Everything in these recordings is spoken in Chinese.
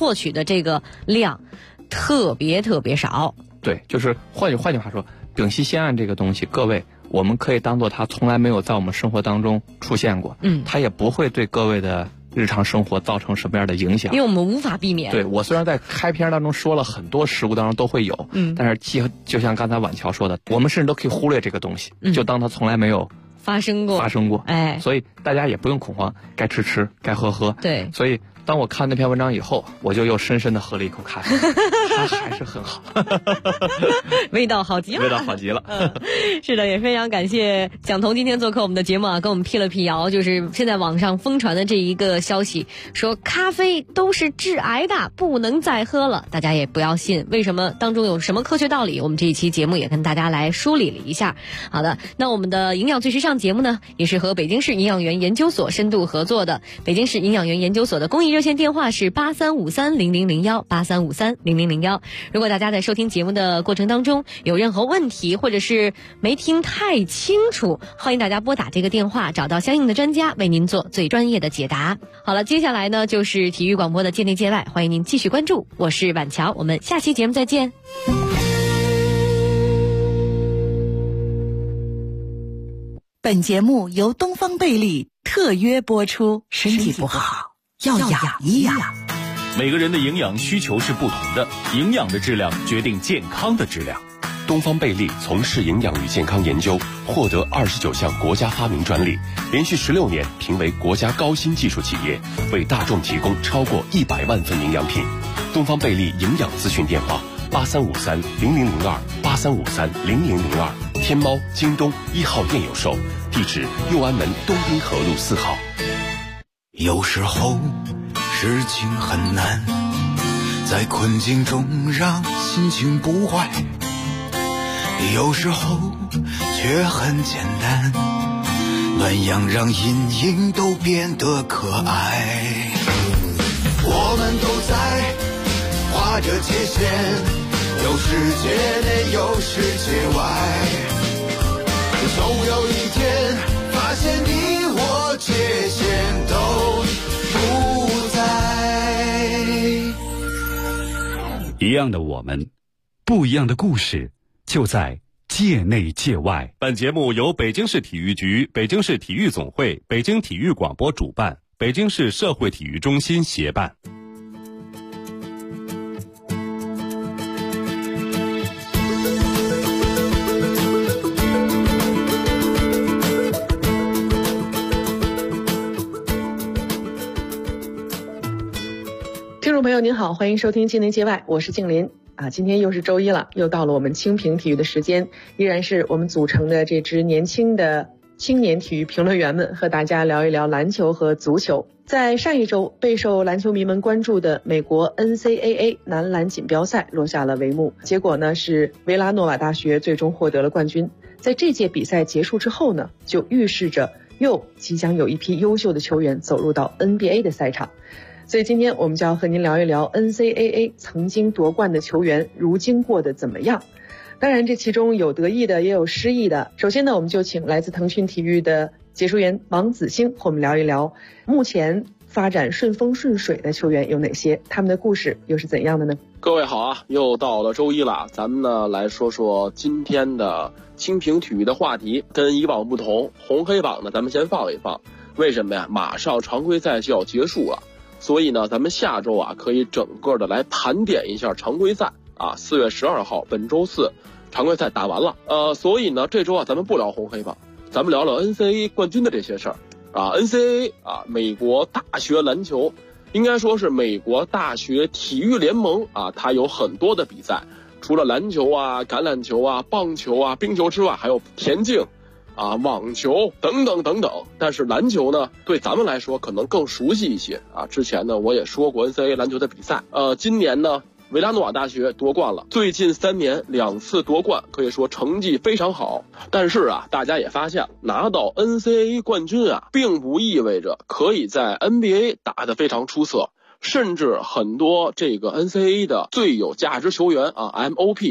获取的这个量特别少。 对，就是换句话说，丙烯酰胺这个东西，各位我们可以当做它从来没有在我们生活当中出现过，它也不会对各位的日常生活造成什么样的影响， 因为我们无法避免。 对，我虽然在开篇当中说了很多食物当中都会有，但是就像刚才婉乔说的，我们甚至都可以忽略这个东西，就当它从来没有发生过， 哎， 所以大家也不用恐慌，该吃，该喝。对，所以当我看那篇文章以后，我就又深深的喝了一口咖啡，它还是很好， 味道好极了。 是的，也非常感谢蒋彤今天做客我们的节目啊，跟我们辟了辟谣，就是现在网上疯传的这一个消息，说咖啡都是致癌的，不能再喝了。大家也不要信，为什么当中有什么科学道理？我们这一期节目也跟大家来梳理了一下。好的，那我们的营养最时尚节目呢，也是和北京市营养员研究所深度合作的。北京市营养员研究所的公益热线电话是83530001，83530001。如果大家在收听节目的过程当中有任何问题，或者是没听太清楚，欢迎大家拨打这个电话，找到相应的专家为您做最专业的解答。好了，接下来呢就是体育广播的界内界外，欢迎您继续关注，我是婉乔，我们下期节目再见。 本节目由东方贝利特约播出，身体不好要养一养。 每个人的营养需求是不同的，营养的质量决定健康的质量。 东方贝利从事营养与健康研究，获得29项国家发明专利，连续16年评为国家高新技术企业，为大众提供超过100万份营养品。东方贝利营养咨询电话83530002，83530002，天猫、京东1号店有售，地址右安门东滨河路4号。 有时候事情很难，在困境中让心情不坏，有时候却很简单，暖阳让阴影都变得可爱。我们都在画着界限，有世界内有世界外，总有一天发现你我界限都不在。 一样的我们，不一样的故事，就在界内界外。 本节目由北京市体育局、北京市体育总会、北京体育广播主办，北京市社会体育中心协办。 听众朋友您好，欢迎收听界内界外，我是静林今天又是周一了，又到了我们清评体育的时间，依然是我们组成的这支年轻的青年体育评论员们和大家聊一聊篮球和足球。在上一周，备受篮球迷们关注的美国 NCAA 男篮锦标赛落下了帷幕，结果呢是维拉诺瓦大学最终获得了冠军。在这届比赛结束之后呢，就预示着又即将有一批优秀的球员走入到 NBA 的赛场。所以今天我们就要和您聊一聊 NCAA 曾经夺冠的球员如今过得怎么样。当然这其中有得意的也有失意的。首先呢，我们就请来自腾讯体育的解说员王子星和我们聊一聊目前发展顺风顺水的球员有哪些，他们的故事又是怎样的呢？ 各位好啊，又到了周一了，咱们呢来说说今天的清评体育的话题。跟以往不同，红黑榜呢咱们先放一放。为什么呀？马上常规赛就要结束了，所以呢咱们下周啊可以整个的来盘点一下常规赛啊。4月12号本周四常规赛打完了，所以呢这周啊咱们不聊红黑榜，咱们聊聊 NCAA 冠军的这些事儿啊。NCAA 啊，美国大学篮球，应该说是美国大学体育联盟啊，它有很多的比赛，除了篮球啊、橄榄球啊、棒球啊、冰球之外，还有田径啊、网球等等等等。但是篮球呢，对咱们来说可能更熟悉一些啊。之前呢我也说过 NCAA 篮球的比赛，今年呢维拉诺瓦大学夺冠了，最近3年2次夺冠，可以说成绩非常好。但是啊，大家也发现拿到 NCAA 冠军啊，并不意味着可以在 NBA 打得非常出色，甚至很多这个 NCAA 的最有价值球员啊 MOP，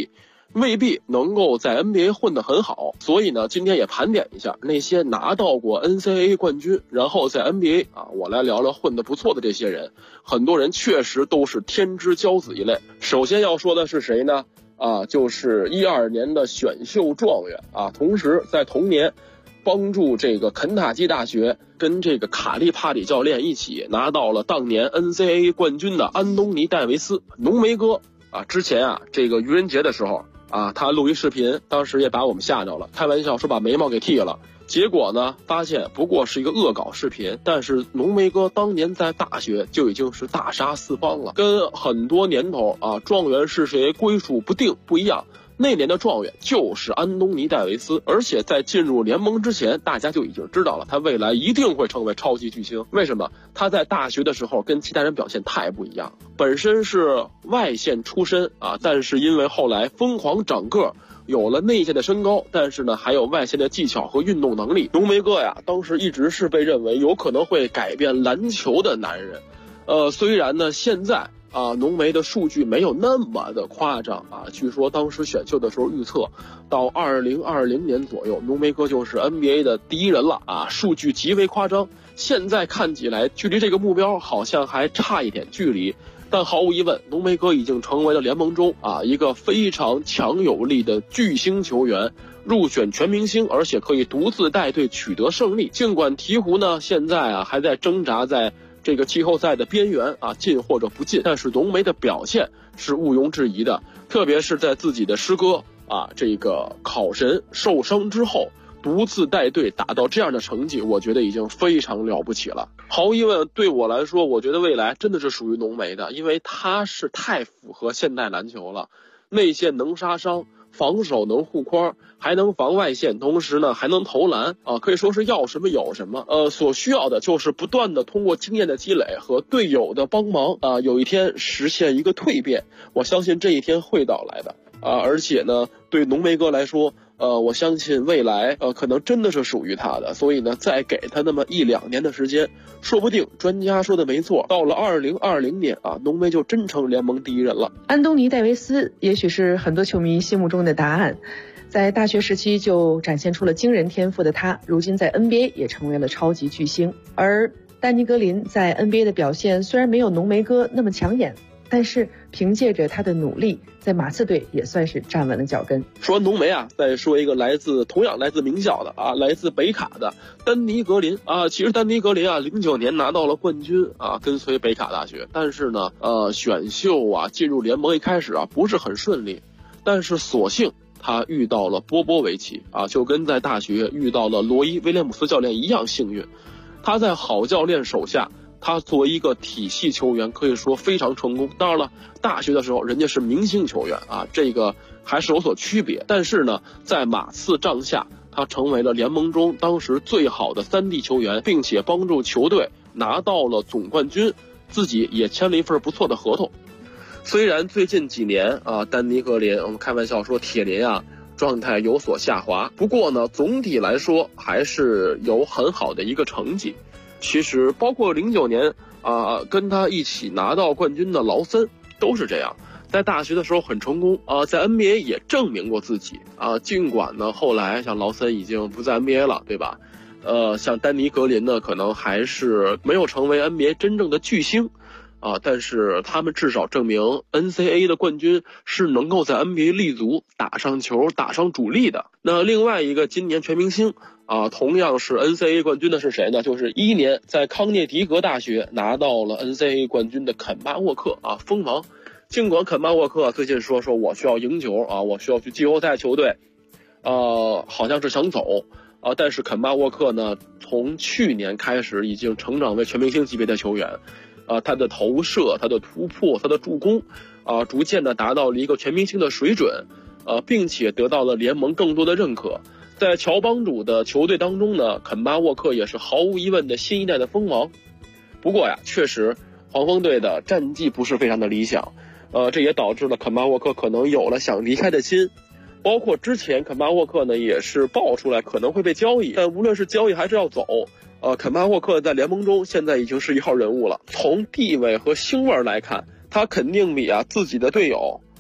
未必能够在 NBA 混得很好。所以呢，今天也盘点一下那些拿到过 NCAA 冠军，然后在 NBA 我来聊聊混得不错的这些人。很多人确实都是天之骄子一类。首先要说的是谁呢？就是12年的选秀状元同时在同年帮助这个肯塔基大学跟这个卡利帕里教练一起拿到了当年 NCAA 冠军的安东尼戴维斯，浓眉哥之前这个愚人节的时候他录一视频，当时也把我们吓着了，开玩笑说把眉毛给剃了。结果呢，发现不过是一个恶搞视频，但是浓眉哥当年在大学就已经是大杀四方了，跟很多年头状元是谁归属不定不一样。那年的状元就是安东尼戴维斯，而且在进入联盟之前，大家就已经知道了他未来一定会成为超级巨星。为什么？他在大学的时候跟其他人表现太不一样，本身是外线出身但是因为后来疯狂长个，有了内线的身高，但是呢还有外线的技巧和运动能力。浓眉哥当时一直是被认为有可能会改变篮球的男人。虽然呢现在浓眉的数据没有那么的夸张据说当时选秀的时候预测到2020年左右，浓眉哥就是 NBA 的第一人了数据极为夸张。现在看起来距离这个目标好像还差一点距离，但毫无疑问，浓眉哥已经成为了联盟中一个非常强有力的巨星球员，入选全明星，而且可以独自带队取得胜利。尽管鹈鹕呢现在还在挣扎在这个季后赛的边缘进或者不进，但是浓眉的表现是毋庸置疑的，特别是在自己的师哥这个考神受伤之后，独自带队打到这样的成绩，我觉得已经非常了不起了。毫无疑问，对我来说，我觉得未来真的是属于浓眉的，因为他是太符合现代篮球了，内线能杀伤，防守能护框，还能防外线，同时呢还能投篮可以说是要什么有什么。所需要的就是不断的通过经验的积累和队友的帮忙有一天实现一个蜕变，我相信这一天会到来的而且呢对浓眉哥来说我相信未来可能真的是属于他的，所以呢再给他那么1-2年的时间，说不定专家说的没错，到了2020年浓眉就真成联盟第一人了。 安东尼戴维斯也许是很多球迷心目中的答案，在大学时期就展现出了惊人天赋的他，如今在 NBA 也成为了超级巨星。而丹尼格林在 NBA 的表现虽然没有浓眉哥那么抢眼，但是凭借着他的努力，在马刺队也算是站稳了脚跟。 说完浓眉再说一个同样来自名校的来自北卡的丹尼格林其实丹尼格林09年拿到了冠军跟随北卡大学，但是呢选秀进入联盟一开始不是很顺利，但是所幸他遇到了波波维奇就跟在大学遇到了罗伊威廉姆斯教练一样幸运。他在好教练手下，他作为一个体系球员可以说非常成功。当然了，大学的时候人家是明星球员这个还是有所区别。但是呢在马刺帐下，他成为了联盟中当时最好的3D 球员，并且帮助球队拿到了总冠军，自己也签了一份不错的合同。虽然最近几年丹尼格林我们开玩笑说铁林状态有所下滑，不过呢总体来说还是有很好的一个成绩。其实包括09年跟他一起拿到冠军的劳森都是这样，在大学的时候很成功在 NBA 也证明过自己尽管呢后来像劳森已经不在 NBA 了，对吧？像丹尼格林呢可能还是没有成为 NBA 真正的巨星但是他们至少证明 NCAA 的冠军是能够在 NBA 立足，打上球打上主力的。那另外一个今年全明星同样是 NCAA 冠军的是谁呢？就是11年在康涅狄格大学拿到了 NCAA 冠军的肯巴沃克锋芒。尽管肯巴沃克最近说我需要赢球我需要去季后赛球队好像是想走但是肯巴沃克呢从去年开始已经成长为全明星级别的球员他的投射，他的突破，他的助攻逐渐的达到了一个全明星的水准并且得到了联盟更多的认可。在乔帮主的球队当中呢，肯巴沃克也是毫无疑问的新一代的锋王。不过确实黄蜂队的战绩不是非常的理想这也导致了肯巴沃克可能有了想离开的心。包括之前肯巴沃克呢也是爆出来可能会被交易，但无论是交易还是要走肯巴沃克在联盟中现在已经是一号人物了。从地位和星味来看，他肯定比自己的队友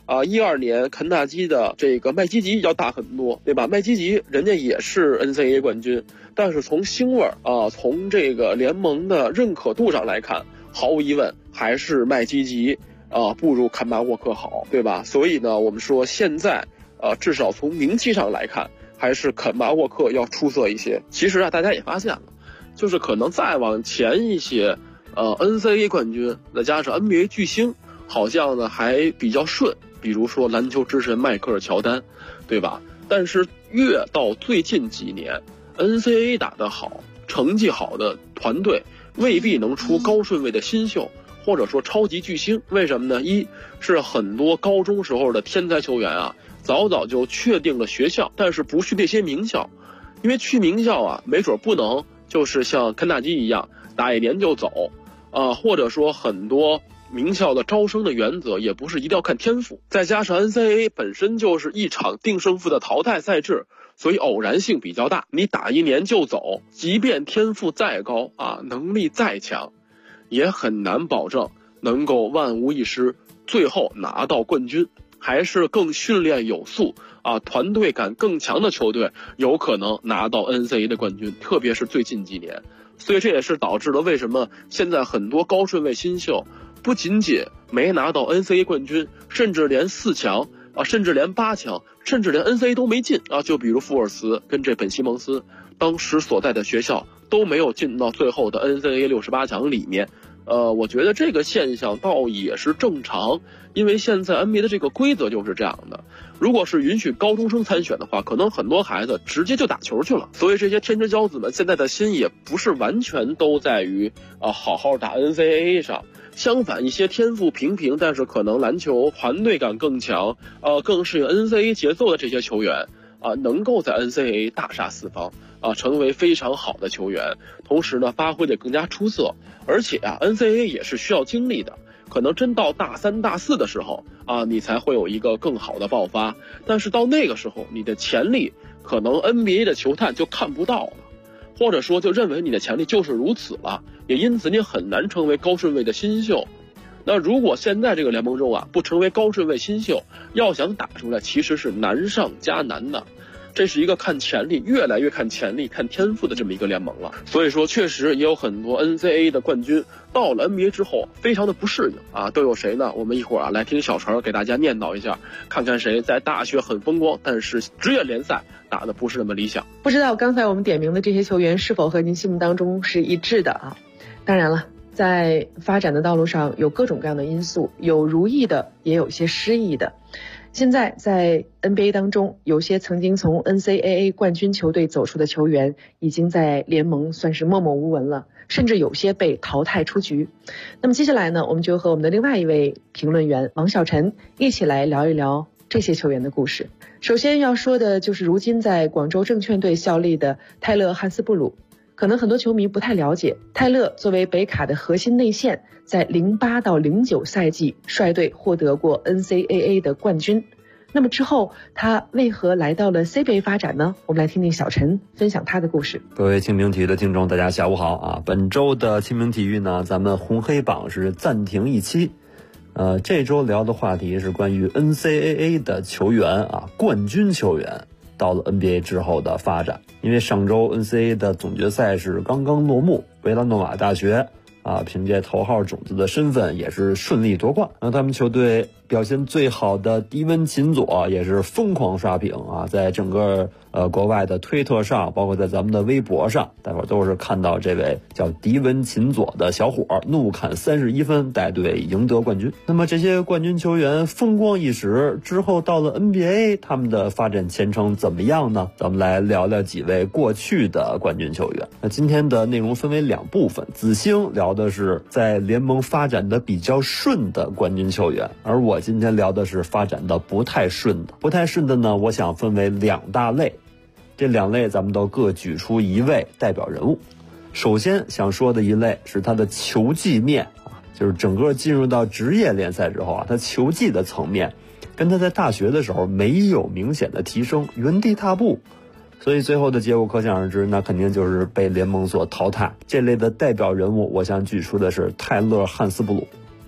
12年肯塔基的这个麦基吉要大很多，对吧？麦基吉人家也是 NCAA 冠军，但是从星味从这个联盟的认可度上来看，毫无疑问还是麦基吉不如坎巴沃克好，对吧？所以呢，我们说现在至少从名气上来看，还是坎巴沃克要出色一些。其实大家也发现了，就是可能再往前一些NCAA 冠军再加上 NBA 巨星，好像呢还比较顺，比如说篮球之神迈克尔乔丹，对吧？但是越到最近几年 NCAA 打得好，成绩好的团队未必能出高顺位的新秀，或者说超级巨星。为什么呢？一是很多高中时候的天才球员早早就确定了学校，但是不去那些名校，因为去名校没准不能就是像肯塔基一样打1年就走或者说很多名校的招生的原则也不是一定要看天赋，再加上 NCAA 本身就是一场定胜负的淘汰赛制，所以偶然性比较大。你打1年就走，即便天赋再高能力再强，也很难保证能够万无一失，最后拿到冠军。还是更训练有素团队感更强的球队有可能拿到 NCAA 的冠军，特别是最近几年。所以这也是导致了为什么现在很多高顺位新秀不仅仅没拿到 NCAA 冠军，甚至连4强甚至连8强，甚至连 NCAA 都没进就比如福尔茨跟这本西蒙斯当时所在的学校都没有进到最后的 NCAA 68强里面。我觉得这个现象倒也是正常，因为现在 NBA 的这个规则就是这样的。如果是允许高中生参选的话，可能很多孩子直接就打球去了。所以这些天之骄子们现在的心也不是完全都在于好好打 NCAA 上，相反，一些天赋平平，但是可能篮球团队感更强，更适应 NCAA 节奏的这些球员能够在 NCAA 大杀四方成为非常好的球员，同时呢发挥得更加出色。而且NCAA 也是需要经历的，可能真到大3、大4的时候你才会有一个更好的爆发，但是到那个时候你的潜力可能 NBA 的球探就看不到了，或者说就认为你的潜力就是如此了，也因此你很难成为高顺位的新秀。那如果现在这个联盟中不成为高顺位新秀，要想打出来其实是难上加难的。这是一个看潜力，越来越看潜力、看天赋的这么一个联盟了。所以说确实也有很多 NCAA 的冠军到了 NBA 之后非常的不适应都有谁呢？我们一会儿来听小陈给大家念叨一下，看看谁在大学很风光，但是职业联赛打的不是那么理想。 不知道刚才我们点名的这些球员是否和您心目当中是一致的当然了，在发展的道路上有各种各样的因素，有如意的，也有些失意的。现在在 NBA 当中，有些曾经从 NCAA 冠军球队走出的球员已经在联盟算是默默无闻了，甚至有些被淘汰出局。那么接下来呢，我们就和我们的另外一位评论员王小晨一起来聊一聊这些球员的故事。首先要说的就是如今在广州证券队效力的泰勒·汉斯布鲁。可能很多球迷不太了解，泰勒作为北卡的核心内线，在08到09赛季率队获得过 NCAA 的冠军。那么之后他为何来到了 CBA 发展呢？我们来听听小陈分享他的故事。 各位清明体育的听众，大家下午好本周的清明体育呢，咱们红黑榜是暂停一期。这周聊的话题是关于 NCAA 的球员冠军球员到了 NBA 之后的发展。因为上周 NCAA 的总决赛是刚刚落幕，维拉诺瓦大学凭借头号种子的身份也是顺利夺冠。那他们球队表现最好的迪文琴佐也是疯狂刷屏在整个国外的推特上，包括在咱们的微博上，待会儿都是看到这位叫迪文琴佐的小伙怒砍31分，带队赢得冠军。那么这些冠军球员风光一时之后到了 NBA， 他们的发展前程怎么样呢？咱们来聊聊几位过去的冠军球员。那今天的内容分为2部分，子星聊的是在联盟发展的比较顺的冠军球员，而我今天聊的是发展的不太顺的。不太顺的呢，我想分为2大类。这2类咱们都各举出一位代表人物。首先想说的一类是他的球技面就是整个进入到职业联赛之后他球技的层面跟他在大学的时候没有明显的提升，原地踏步，所以最后的结果可想而知，那肯定就是被联盟所淘汰。这类的代表人物我想举出的是泰勒·汉斯布鲁。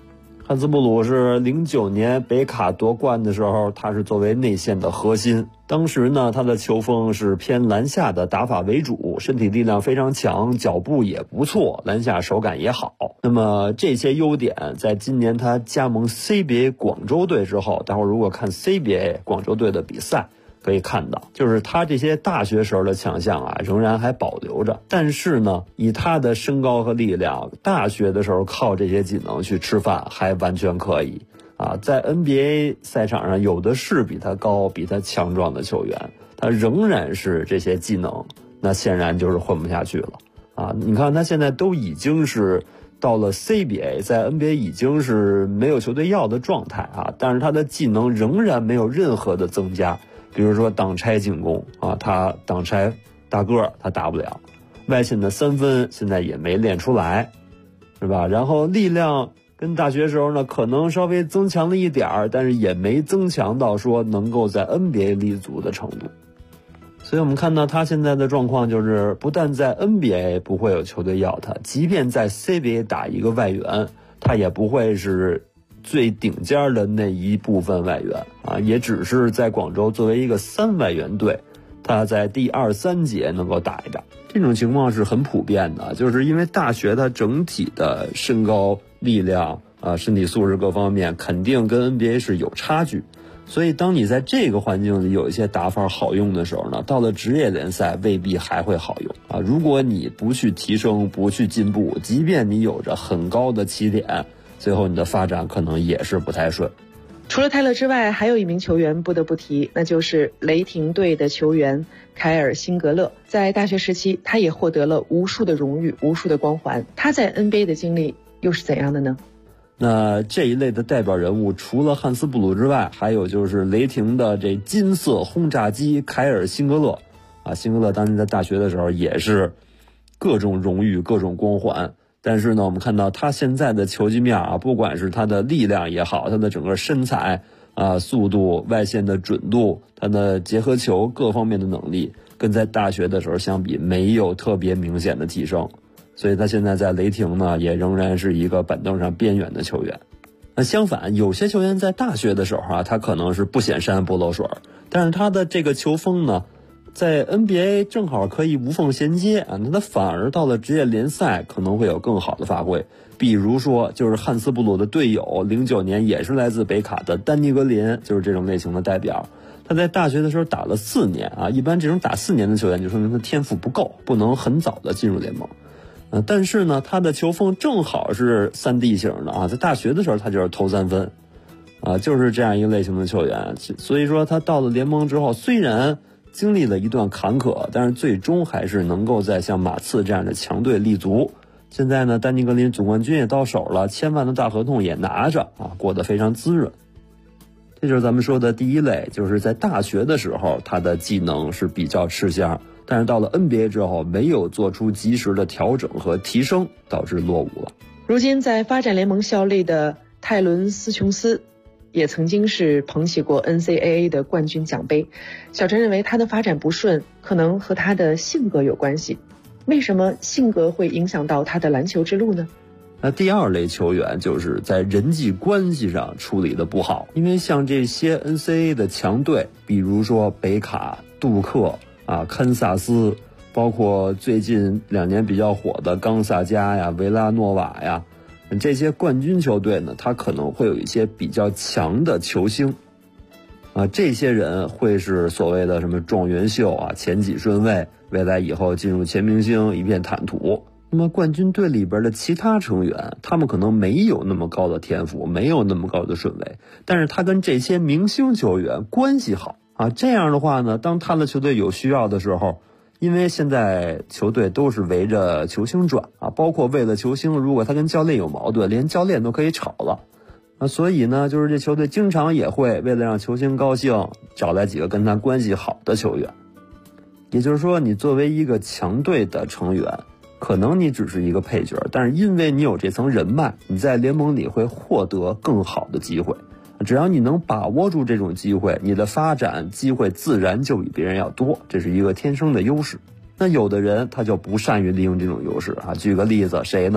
汉斯布鲁是09年北卡夺冠的时候，他是作为内线的核心。当时呢，他的球风是偏篮下的打法为主，身体力量非常强，脚步也不错，篮下手感也好。那么这些优点在今年他加盟 CBA 广州队之后，待会儿如果看 CBA 广州队的比赛可以看到，就是他这些大学时候的强项啊，仍然还保留着。但是呢，以他的身高和力量，大学的时候靠这些技能去吃饭还完全可以啊。在 NBA 赛场上，有的是比他高、比他强壮的球员，他仍然是这些技能，那显然就是混不下去了啊。你看他现在都已经是到了 CBA， 在 NBA 已经是没有球队要的状态啊，但是他的技能仍然没有任何的增加。比如说挡拆进攻啊，他挡拆大个儿他打不了，外线的三分现在也没练出来，是吧？然后力量跟大学时候呢可能稍微增强了一点儿，但是也没增强到说能够在 NBA 立足的程度。所以我们看到他现在的状况就是，不但在 NBA 不会有球队要他，即便在 CBA 打一个外援，他也不会是最顶尖的那一部分外援啊，也只是在广州作为一个3外援队，他在第2、3节能够打一打。这种情况是很普遍的，就是因为大学它整体的身高、力量啊、身体素质各方面肯定跟 NBA 是有差距，所以当你在这个环境里有一些打法好用的时候呢，到了职业联赛未必还会好用啊。如果你不去提升、不去进步，即便你有着很高的起点，最后你的发展可能也是不太顺。 除了泰勒之外，还有一名球员不得不提，那就是雷霆队的球员凯尔·辛格勒。在大学时期，他也获得了无数的荣誉、无数的光环。他在 NBA 的经历又是怎样的呢？ 那这一类的代表人物，除了汉斯布鲁之外，还有就是雷霆的这金色轰炸机凯尔·辛格勒啊。辛格勒当年在大学的时候也是各种荣誉、各种光环。但是呢，我们看到他现在的球技面啊，不管是他的力量也好，他的整个身材啊、速度、外线的准度、他的结合球各方面的能力，跟在大学的时候相比没有特别明显的提升，所以他现在在雷霆呢，也仍然是一个板凳上边缘的球员。那相反，有些球员在大学的时候啊，他可能是不显山不漏水，但是他的这个球风呢，在 NBA 正好可以无缝衔接啊，那他反而到了职业联赛可能会有更好的发挥。比如说，就是汉斯布鲁的队友，09年也是来自北卡的丹尼格林，就是这种类型的代表。他在大学的时候打了4年啊，一般这种打4年的球员就说明他天赋不够，不能很早的进入联盟。但是呢，他的球风正好是3D 型的啊，在大学的时候他就是投3分啊，就是这样一个类型的球员。所以说他到了联盟之后，虽然经历了一段坎坷，但是最终还是能够在像马刺这样的强队立足。现在呢，丹尼格林总冠军也到手了，1000万的大合同也拿着啊，过得非常滋润。这就是咱们说的第一类，就是在大学的时候他的技能是比较吃香，但是到了 NBA 之后没有做出及时的调整和提升，导致落伍了。 如今在发展联盟效力的泰伦斯琼斯也曾经是捧起过 NCAA 的冠军奖杯。小陈认为他的发展不顺可能和他的性格有关系。为什么性格会影响到他的篮球之路呢？ 那第二类球员就是在人际关系上处理的不好，因为像这些 NCAA 的强队，比如说北卡、杜克啊、堪萨斯，包括最近2年比较火的冈萨加呀、维拉诺瓦呀，这些冠军球队呢，他可能会有一些比较强的球星啊，这些人会是所谓的什么状元秀啊、前几顺位，未来以后进入全明星一片坦途。那么冠军队里边的其他成员，他们可能没有那么高的天赋，没有那么高的顺位，但是他跟这些明星球员关系好啊，这样的话呢，当他的球队有需要的时候，因为现在球队都是围着球星转啊，包括为了球星，如果他跟教练有矛盾，连教练都可以吵了啊，所以呢，就是这球队经常也会为了让球星高兴，找来几个跟他关系好的球员。也就是说，你作为一个强队的成员，可能你只是一个配角，但是因为你有这层人脉，你在联盟里会获得更好的机会。只要你能把握住这种机会，你的发展机会自然就比别人要多，这是一个天生的优势。那有的人他就不善于利用这种优势啊。举个例子，谁呢？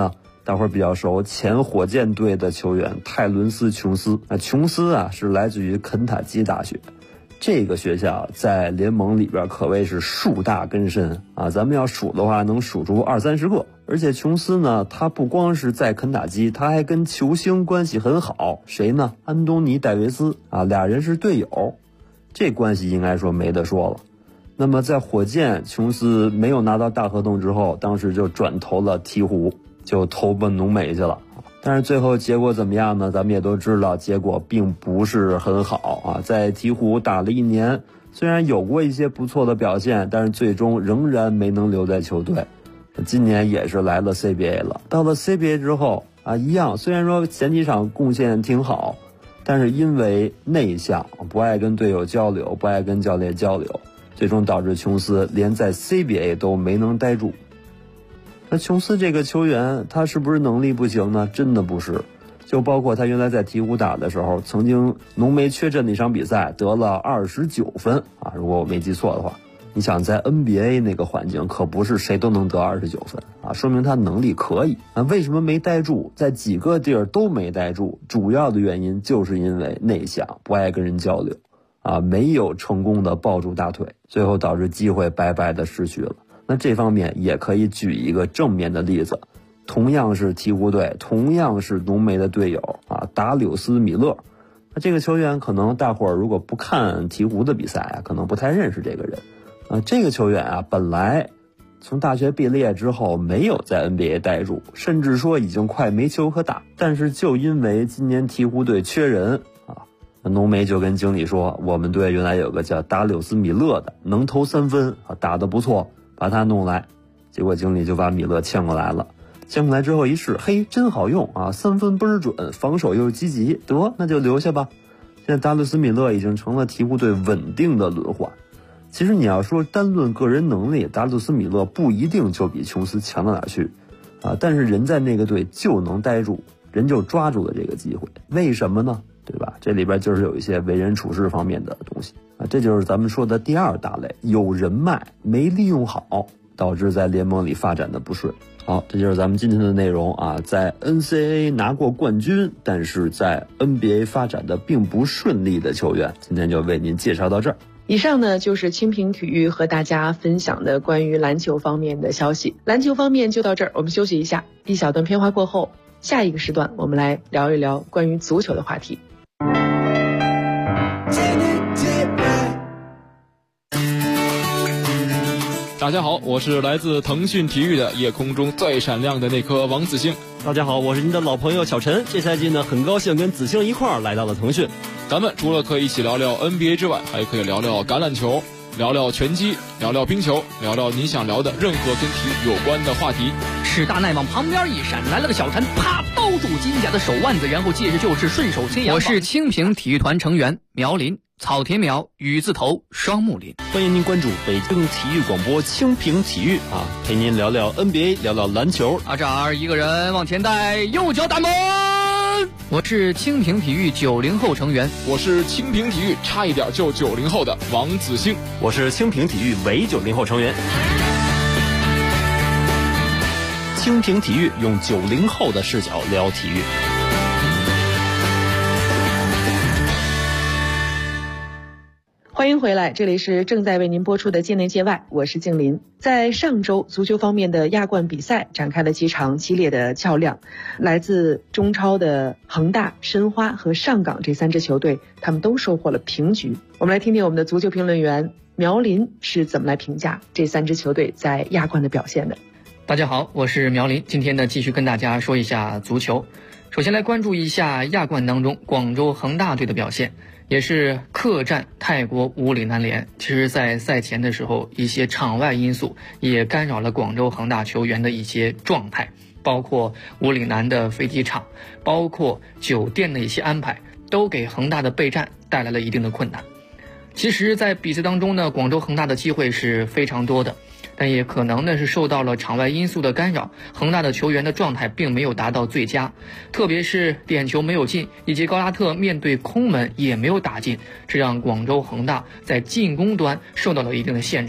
大伙儿比较熟，前火箭队的球员泰伦斯·琼斯。琼斯啊是来自于肯塔基大学，这个学校在联盟里边可谓是树大根深啊，咱们要数的话能数出20-30个。而且琼斯呢，他不光是在肯塔基，他还跟球星关系很好，谁呢？安东尼·戴维斯啊，俩人是队友，这关系应该说没得说了。那么在火箭，琼斯没有拿到大合同之后，当时就转投了鹈鹕，就投奔浓眉去了。但是最后结果怎么样呢？咱们也都知道，结果并不是很好啊。在鹈鹕打了1年，虽然有过一些不错的表现，但是最终仍然没能留在球队。今年也是来了 CBA 了，到了 CBA 之后啊，一样，虽然说前几场贡献挺好，但是因为内向，不爱跟队友交流，不爱跟教练交流，最终导致琼斯连在 CBA 都没能待住。那琼斯这个球员，他是不是能力不行呢？真的不是。就包括他原来在鹈鹕打的时候，曾经浓眉缺阵的一场比赛得了29分啊，如果我没记错的话。你想在 NBA 那个环境，可不是谁都能得29分啊，说明他能力可以啊。为什么没待住？在几个地儿都没待住，主要的原因就是因为内向，不爱跟人交流啊，没有成功的抱住大腿，最后导致机会白白的失去了。那这方面也可以举一个正面的例子，同样是鹈鹕队，同样是浓眉的队友啊，达柳斯·米勒。那这个球员可能大伙儿如果不看鹈鹕的比赛啊，可能不太认识这个人。这个球员啊，本来从大学毕业之后没有在 NBA 待住，甚至说已经快没球可打，但是就因为今年鹈鹕队缺人啊，浓眉就跟经理说，我们队原来有个叫达柳斯·米勒的，能投3分啊，打得不错，把他弄来。结果经理就把米勒签过来了，签过来之后一试，嘿，真好用啊，3分倍儿准，防守又积极，得那就留下吧。现在达柳斯·米勒已经成了鹈鹕队稳定的轮换。其实你要说单论个人能力，达柳斯·米勒不一定就比琼斯强到哪去啊，但是人在那个队就能待住，人就抓住了这个机会，为什么呢？对吧？这里边就是有一些为人处事方面的东西啊，这就是咱们说的第2大类，有人脉没利用好，导致在联盟里发展的不顺。好，这就是咱们今天的内容啊，在 NCAA 拿过冠军，但是在 NBA 发展的并不顺利的球员，今天就为您介绍到这儿。 以上呢就是清平体育和大家分享的关于篮球方面的消息。篮球方面就到这儿，我们休息一下，一小段片花过后，下一个时段我们来聊一聊关于足球的话题。 大家好，我是来自腾讯体育的夜空中最闪亮的那颗王子星。 大家好，我是您的老朋友小陈。这赛季呢，很高兴跟子星一块儿来到了腾讯。 咱们除了可以一起聊聊 NBA 之外，还可以聊聊橄榄球，聊聊拳击，聊聊冰球，聊聊你想聊的任何跟体育有关的话题。 史大奈往旁边一闪，来了个小陈，啪包住金甲的手腕子，然后借着就是顺手牵羊。 我是清平体育团成员苗林，草田苗雨字头双木林。 欢迎您关注北京体育广播清平体育啊，陪您聊聊 NBA， 聊聊篮球。 阿扎尔一个人往前带，右脚打门。我是清平体育90后成员， 我是清平体育差一点就90后的王子星， 我是清平体育伪90后成员。清平体育用90后的视角聊体育。 欢迎回来，这里是正在为您播出的界内界外，我是静林。在上周足球方面的亚冠比赛展开了几场激烈的较量，来自中超的恒大、申花和上港这3支球队，他们都收获了平局。我们来听听我们的足球评论员苗林是怎么来评价这3支球队在亚冠的表现的。 大家好，我是苗林，今天呢继续跟大家说一下足球。首先来关注一下亚冠当中广州恒大队的表现，也是客战泰国五里南联。其实在赛前的时候，一些场外因素也干扰了广州恒大球员的一些状态，包括五里南的飞机场，包括酒店的一些安排，都给恒大的备战带来了一定的困难。其实在比赛当中呢，广州恒大的机会是非常多的，但也可能呢是受到了场外因素的干扰，恒大的球员的状态并没有达到最佳，特别是点球没有进，以及高拉特面对空门也没有打进，这让广州恒大在进攻端受到了一定的限制。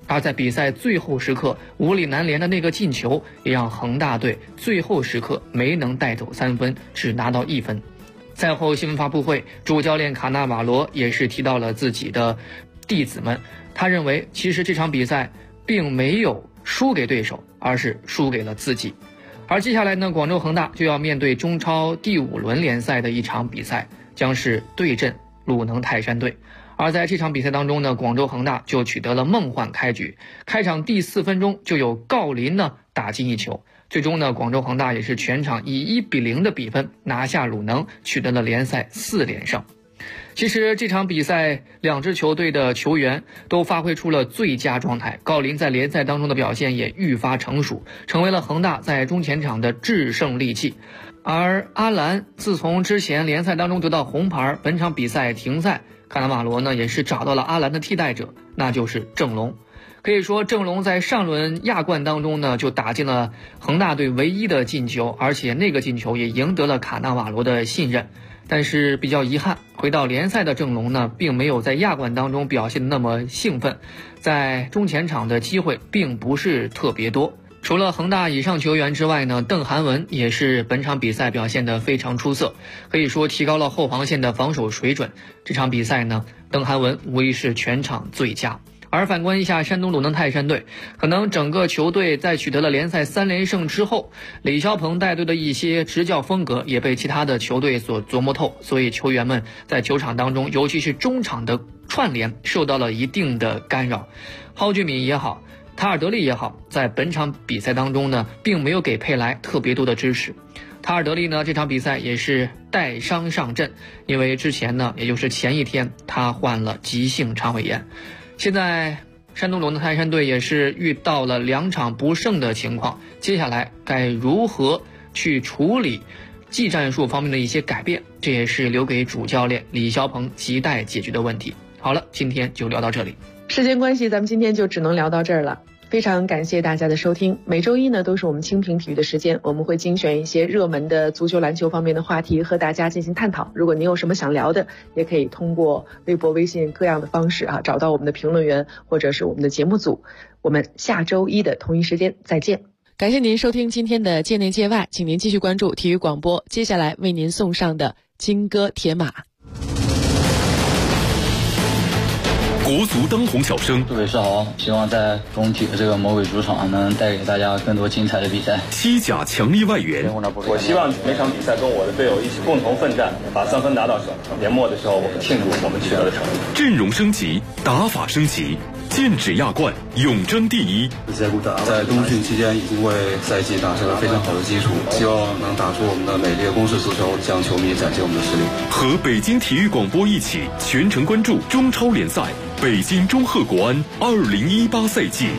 而在比赛最后时刻，五里南联的那个进球也让恒大队最后时刻没能带走3分，只拿到1分。赛后新闻发布会，主教练卡纳瓦罗也是提到了自己的弟子们，他认为其实这场比赛并没有输给对手，而是输给了自己。而接下来呢，广州恒大就要面对中超第5轮联赛的一场比赛，将是对阵鲁能泰山队。而在这场比赛当中呢，广州恒大就取得了梦幻开局，开场第4分钟就有郜林呢打进1球，最终呢，广州恒大也是全场以1-0的比分拿下鲁能，取得了联赛4连胜。其实这场比赛两支球队的球员都发挥出了最佳状态，郜林在联赛当中的表现也愈发成熟，成为了恒大在中前场的制胜利器。而阿兰自从之前联赛当中得到红牌，本场比赛停赛，卡纳瓦罗呢也是找到了阿兰的替代者，那就是郑龙。可以说郑龙在上轮亚冠当中呢就打进了恒大队唯一的进球，而且那个进球也赢得了卡纳瓦罗的信任。但是比较遗憾，回到联赛的郑龙呢并没有在亚冠当中表现得那么兴奋，在中前场的机会并不是特别多。除了恒大以上球员之外呢，邓涵文也是本场比赛表现得非常出色，可以说提高了后防线的防守水准。这场比赛呢，邓涵文无疑是全场最佳。而反观一下山东鲁能泰山队，可能整个球队在取得了联赛3连胜之后，李霄鹏带队的一些执教风格也被其他的球队所琢磨透，所以球员们在球场当中，尤其是中场的串联受到了一定的干扰。蒿俊闵也好，塔尔德利也好，在本场比赛当中呢，并没有给佩莱特别多的支持。塔尔德利呢，这场比赛也是带伤上阵，因为之前呢，也就是前一天他患了急性肠胃炎。现在山东鲁能泰山队也是遇到了2场不胜的情况，接下来该如何去处理技战术方面的一些改变，这也是留给主教练李霄鹏亟待解决的问题。好了，今天就聊到这里。 时间关系，咱们今天就只能聊到这儿了。非常感谢大家的收听。每周一呢都是我们清平体育的时间，我们会精选一些热门的足球篮球方面的话题和大家进行探讨。如果您有什么想聊的，也可以通过微博微信各样的方式找到我们的评论员或者是我们的节目组。我们下周一的同一时间再见。 感谢您收听今天的界内界外，请您继续关注体育广播，接下来为您送上的金戈铁马。 国足当红小生， 各位是好，希望在中体的这个魔鬼主场能带给大家更多精彩的比赛。 西甲强力外援， 我希望每场比赛跟我的队友一起共同奋战，把3分拿到手。年末的时候，我们庆祝我们取得的成绩。 阵容升级，打法升级，剑指亚冠，永争第一。 在冬训期间已经为赛季打下了非常好的基础，希望能打出我们的美丽的攻势足球，向球迷展现我们的实力。 和北京体育广播一起全程关注中超联赛。北京中赫国安2018赛季。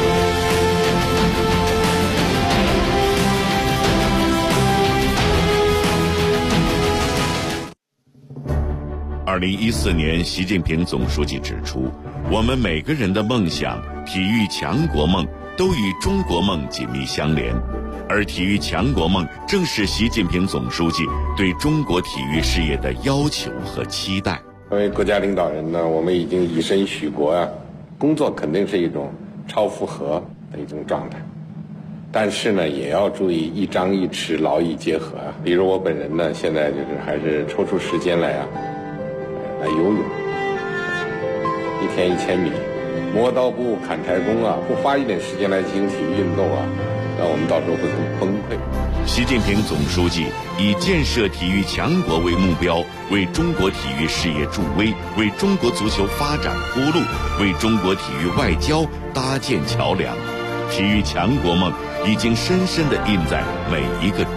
2014年，习近平总书记指出，我们每个人的梦想、体育强国梦都与中国梦紧密相连，而体育强国梦正是习近平总书记对中国体育事业的要求和期待。 作为国家领导人呢，我们已经以身许国啊，工作肯定是一种超负荷的一种状态，但是呢，也要注意一张一弛，劳逸结合啊。比如我本人呢，现在就是还是抽出时间来游泳，1天1000米，磨刀不误砍柴工啊，不花一点时间来进行体育运动啊，那我们到时候会很崩溃。 习近平总书记以建设体育强国为目标，为中国体育事业助威，为中国足球发展铺路，为中国体育外交搭建桥梁。体育强国梦已经深深地印在每一个